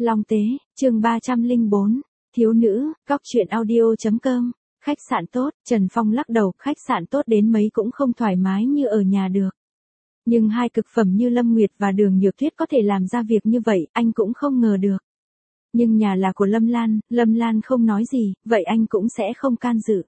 Long Tế, chương 304, thiếu nữ, góc truyện audio.com, khách sạn tốt, Trần Phong lắc đầu, khách sạn tốt đến mấy cũng không thoải mái như ở nhà được. Nhưng hai cực phẩm như Lâm Nguyệt và Đường Nhược Tuyết có thể làm ra việc như vậy, anh cũng không ngờ được. Nhưng nhà là của Lâm Lan không nói gì, vậy anh cũng sẽ không can dự.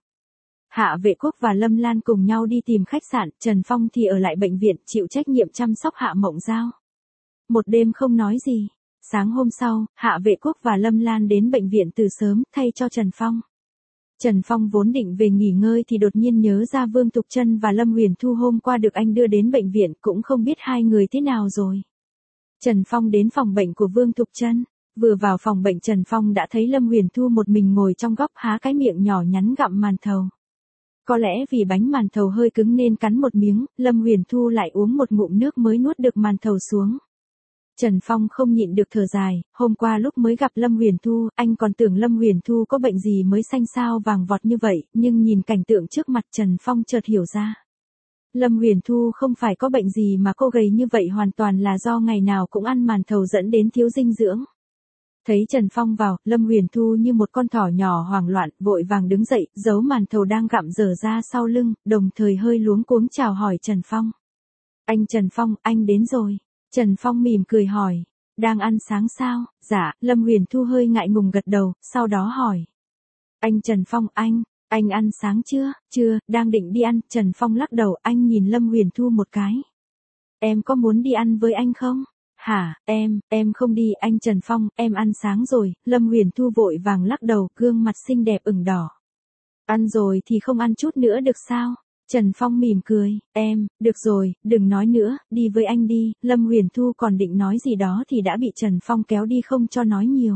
Hạ Vệ Quốc và Lâm Lan cùng nhau đi tìm khách sạn, Trần Phong thì ở lại bệnh viện chịu trách nhiệm chăm sóc Hạ Mộng Giao. Một đêm không nói gì. Sáng hôm sau, Hạ Vệ Quốc và Lâm Lan đến bệnh viện từ sớm, thay cho Trần Phong. Trần Phong vốn định về nghỉ ngơi thì đột nhiên nhớ ra Vương Tục Trân và Lâm Huyền Thu hôm qua được anh đưa đến bệnh viện, cũng không biết hai người thế nào rồi. Trần Phong đến phòng bệnh của Vương Tục Trân. Vừa vào phòng bệnh Trần Phong đã thấy Lâm Huyền Thu một mình ngồi trong góc há cái miệng nhỏ nhắn gặm màn thầu. Có lẽ vì bánh màn thầu hơi cứng nên cắn một miếng, Lâm Huyền Thu lại uống một ngụm nước mới nuốt được màn thầu xuống. Trần Phong không nhịn được thở dài, hôm qua lúc mới gặp Lâm Huyền Thu, anh còn tưởng Lâm Huyền Thu có bệnh gì mới xanh xao vàng vọt như vậy, nhưng nhìn cảnh tượng trước mặt Trần Phong chợt hiểu ra. Lâm Huyền Thu không phải có bệnh gì mà cô gầy như vậy hoàn toàn là do ngày nào cũng ăn màn thầu dẫn đến thiếu dinh dưỡng. Thấy Trần Phong vào, Lâm Huyền Thu như một con thỏ nhỏ hoảng loạn, vội vàng đứng dậy, giấu màn thầu đang gặm dở ra sau lưng, đồng thời hơi luống cuống chào hỏi Trần Phong. Anh Trần Phong, anh đến rồi. Trần Phong mỉm cười hỏi, đang ăn sáng sao? Dạ, Lâm Huyền Thu hơi ngại ngùng gật đầu, sau đó hỏi. Anh Trần Phong, anh ăn sáng chưa? Chưa, đang định đi ăn, Trần Phong lắc đầu, anh nhìn Lâm Huyền Thu một cái. Em có muốn đi ăn với anh không? Hả, em không đi, anh Trần Phong, em ăn sáng rồi, Lâm Huyền Thu vội vàng lắc đầu, gương mặt xinh đẹp ửng đỏ. Ăn rồi thì không ăn chút nữa được sao? Trần Phong mỉm cười, được rồi, đừng nói nữa, đi với anh đi, Lâm Huyền Thu còn định nói gì đó thì đã bị Trần Phong kéo đi không cho nói nhiều.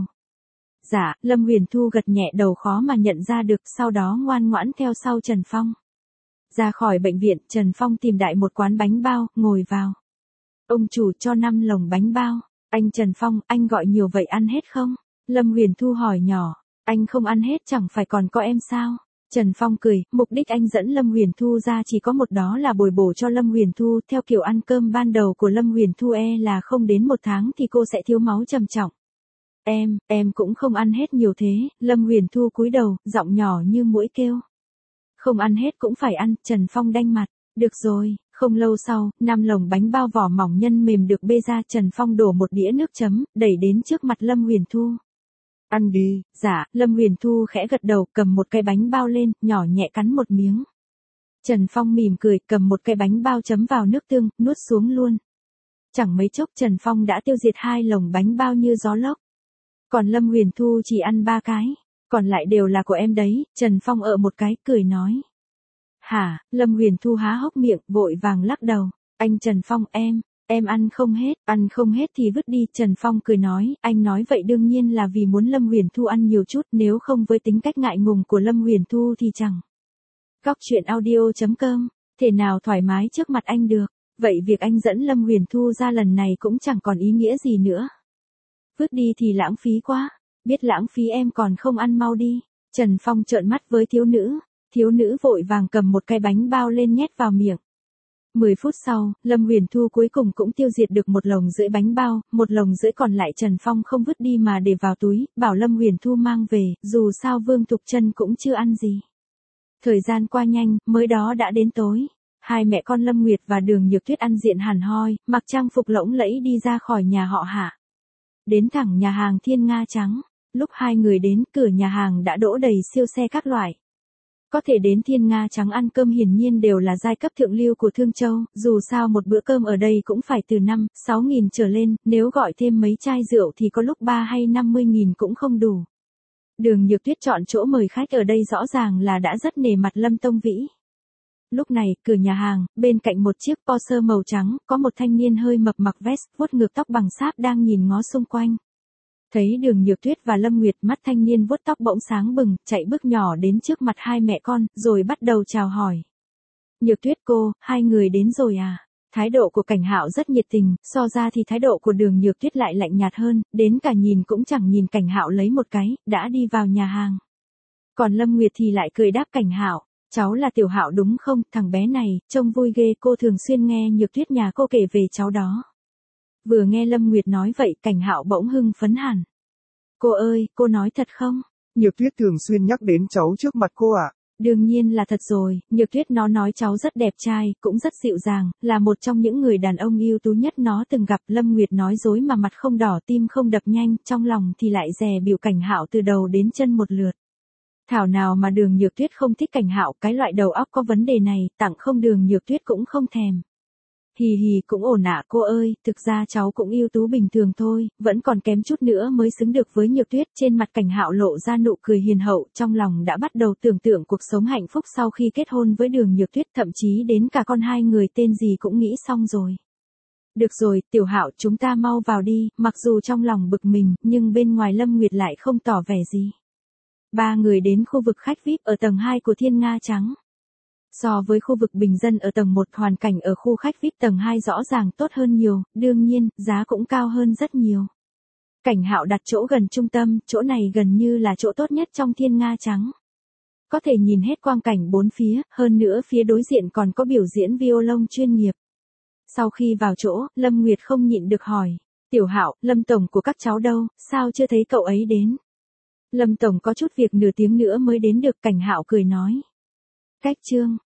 Dạ, Lâm Huyền Thu gật nhẹ đầu khó mà nhận ra được, sau đó ngoan ngoãn theo sau Trần Phong. Ra khỏi bệnh viện, Trần Phong tìm đại một quán bánh bao, ngồi vào. Ông chủ cho 5 lồng bánh bao. Anh Trần Phong, anh gọi nhiều vậy ăn hết không? Lâm Huyền Thu hỏi nhỏ. Anh không ăn hết chẳng phải còn có em sao? Trần Phong cười, mục đích anh dẫn Lâm Huyền Thu ra chỉ có một, đó là bồi bổ cho Lâm Huyền Thu. Theo kiểu ăn cơm ban đầu của Lâm Huyền Thu là không đến 1 tháng thì cô sẽ thiếu máu trầm trọng. Em cũng không ăn hết nhiều thế, Lâm Huyền Thu cúi đầu, giọng nhỏ như muỗi kêu. Không ăn hết cũng phải ăn, Trần Phong đanh mặt. Được rồi. Không lâu sau, 5 lồng bánh bao vỏ mỏng nhân mềm được bê ra, Trần Phong đổ một đĩa nước chấm, đẩy đến trước mặt Lâm Huyền Thu. Ăn đi. Dạ, Lâm Huyền Thu khẽ gật đầu, cầm một cái bánh bao lên, nhỏ nhẹ cắn một miếng. Trần Phong mỉm cười, cầm một cái bánh bao chấm vào nước tương, nuốt xuống luôn. Chẳng mấy chốc Trần Phong đã tiêu diệt 2 lồng bánh bao như gió lốc. Còn Lâm Huyền Thu chỉ ăn 3 cái, còn lại đều là của em đấy, Trần Phong ở một cái, cười nói. Hả, Lâm Huyền Thu há hốc miệng, vội vàng lắc đầu. Anh Trần Phong, em ăn không hết thì vứt đi, Trần Phong cười nói, anh nói vậy đương nhiên là vì muốn Lâm Huyền Thu ăn nhiều chút, nếu không với tính cách ngại ngùng của Lâm Huyền Thu thì chẳng. Góc truyện audio.com, thể nào thoải mái trước mặt anh được, vậy việc anh dẫn Lâm Huyền Thu ra lần này cũng chẳng còn ý nghĩa gì nữa. Vứt đi thì lãng phí quá, biết lãng phí em còn không ăn mau đi, Trần Phong trợn mắt với thiếu nữ. Thiếu nữ vội vàng cầm một cái bánh bao lên nhét vào miệng. 10 phút sau, Lâm Huyền Thu cuối cùng cũng tiêu diệt được 1,5 lồng bánh bao, 1,5 lồng còn lại Trần Phong không vứt đi mà để vào túi, bảo Lâm Huyền Thu mang về, dù sao Vương Tục Trân cũng chưa ăn gì. Thời gian qua nhanh, mới đó đã đến tối. Hai mẹ con Lâm Nguyệt và Đường Nhược Tuyết ăn diện hẳn hoi, mặc trang phục lộng lẫy đi ra khỏi nhà họ Hạ. Đến thẳng nhà hàng Thiên Nga Trắng. Lúc hai người đến, cửa nhà hàng đã đỗ đầy siêu xe các loại. Có thể đến Thiên Nga Trắng ăn cơm hiển nhiên đều là giai cấp thượng lưu của Thương Châu, dù sao một bữa cơm ở đây cũng phải từ 5-6 nghìn trở lên, nếu gọi thêm mấy chai rượu thì có lúc 3 hay 50 nghìn cũng không đủ. Đường Nhược Tuyết chọn chỗ mời khách ở đây rõ ràng là đã rất nể mặt Lâm Tông Vĩ. Lúc này, cửa nhà hàng, bên cạnh một chiếc Porsche màu trắng, có một thanh niên hơi mập mặc vest, vuốt ngược tóc bằng sáp đang nhìn ngó xung quanh. Thấy Đường Nhược Tuyết và Lâm Nguyệt, mắt thanh niên vuốt tóc bỗng sáng bừng, chạy bước nhỏ đến trước mặt hai mẹ con, rồi bắt đầu chào hỏi. Nhược Tuyết cô, hai người đến rồi à? Thái độ của Cảnh Hạo rất nhiệt tình, so ra thì thái độ của Đường Nhược Tuyết lại lạnh nhạt hơn, đến cả nhìn cũng chẳng nhìn Cảnh Hạo lấy một cái, đã đi vào nhà hàng. Còn Lâm Nguyệt thì lại cười đáp Cảnh Hạo, cháu là Tiểu Hạo đúng không, thằng bé này, trông vui ghê, cô thường xuyên nghe Nhược Tuyết nhà cô kể về cháu đó. Vừa nghe Lâm Nguyệt nói vậy, Cảnh Hạo bỗng hưng phấn hẳn. Cô ơi, cô nói thật không? Nhược Tuyết thường xuyên nhắc đến cháu trước mặt cô ạ. Đương nhiên là thật rồi, Nhược Tuyết nó nói cháu rất đẹp trai, cũng rất dịu dàng, là một trong những người đàn ông ưu tú nhất nó từng gặp. Lâm Nguyệt nói dối mà mặt không đỏ tim không đập nhanh, trong lòng thì lại dè bỉu Cảnh Hạo từ đầu đến chân một lượt. Thảo nào mà Đường Nhược Tuyết không thích Cảnh Hạo, cái loại đầu óc có vấn đề này, tặng không Đường Nhược Tuyết cũng không thèm. Hì hì cũng ổn ạ cô ơi, thực ra cháu cũng ưu tú bình thường thôi, vẫn còn kém chút nữa mới xứng được với Nhược Tuyết. Trên mặt Cảnh Hạo lộ ra nụ cười hiền hậu, trong lòng đã bắt đầu tưởng tượng cuộc sống hạnh phúc sau khi kết hôn với Đường Nhược Tuyết, thậm chí đến cả con hai người tên gì cũng nghĩ xong rồi. Được rồi, Tiểu Hạo chúng ta mau vào đi, mặc dù trong lòng bực mình, nhưng bên ngoài Lâm Nguyệt lại không tỏ vẻ gì. Ba người đến khu vực khách VIP ở tầng 2 của Thiên Nga Trắng. So với khu vực bình dân ở tầng 1, hoàn cảnh ở khu khách VIP tầng 2 rõ ràng tốt hơn nhiều, đương nhiên, giá cũng cao hơn rất nhiều. Cảnh Hạo đặt chỗ gần trung tâm, chỗ này gần như là chỗ tốt nhất trong Thiên Nga Trắng. Có thể nhìn hết quang cảnh bốn phía, hơn nữa phía đối diện còn có biểu diễn violon chuyên nghiệp. Sau khi vào chỗ, Lâm Nguyệt không nhịn được hỏi. Tiểu Hạo, Lâm Tổng của các cháu đâu, sao chưa thấy cậu ấy đến? Lâm Tổng có chút việc nửa tiếng nữa mới đến được, Cảnh Hạo cười nói. Cách Trương,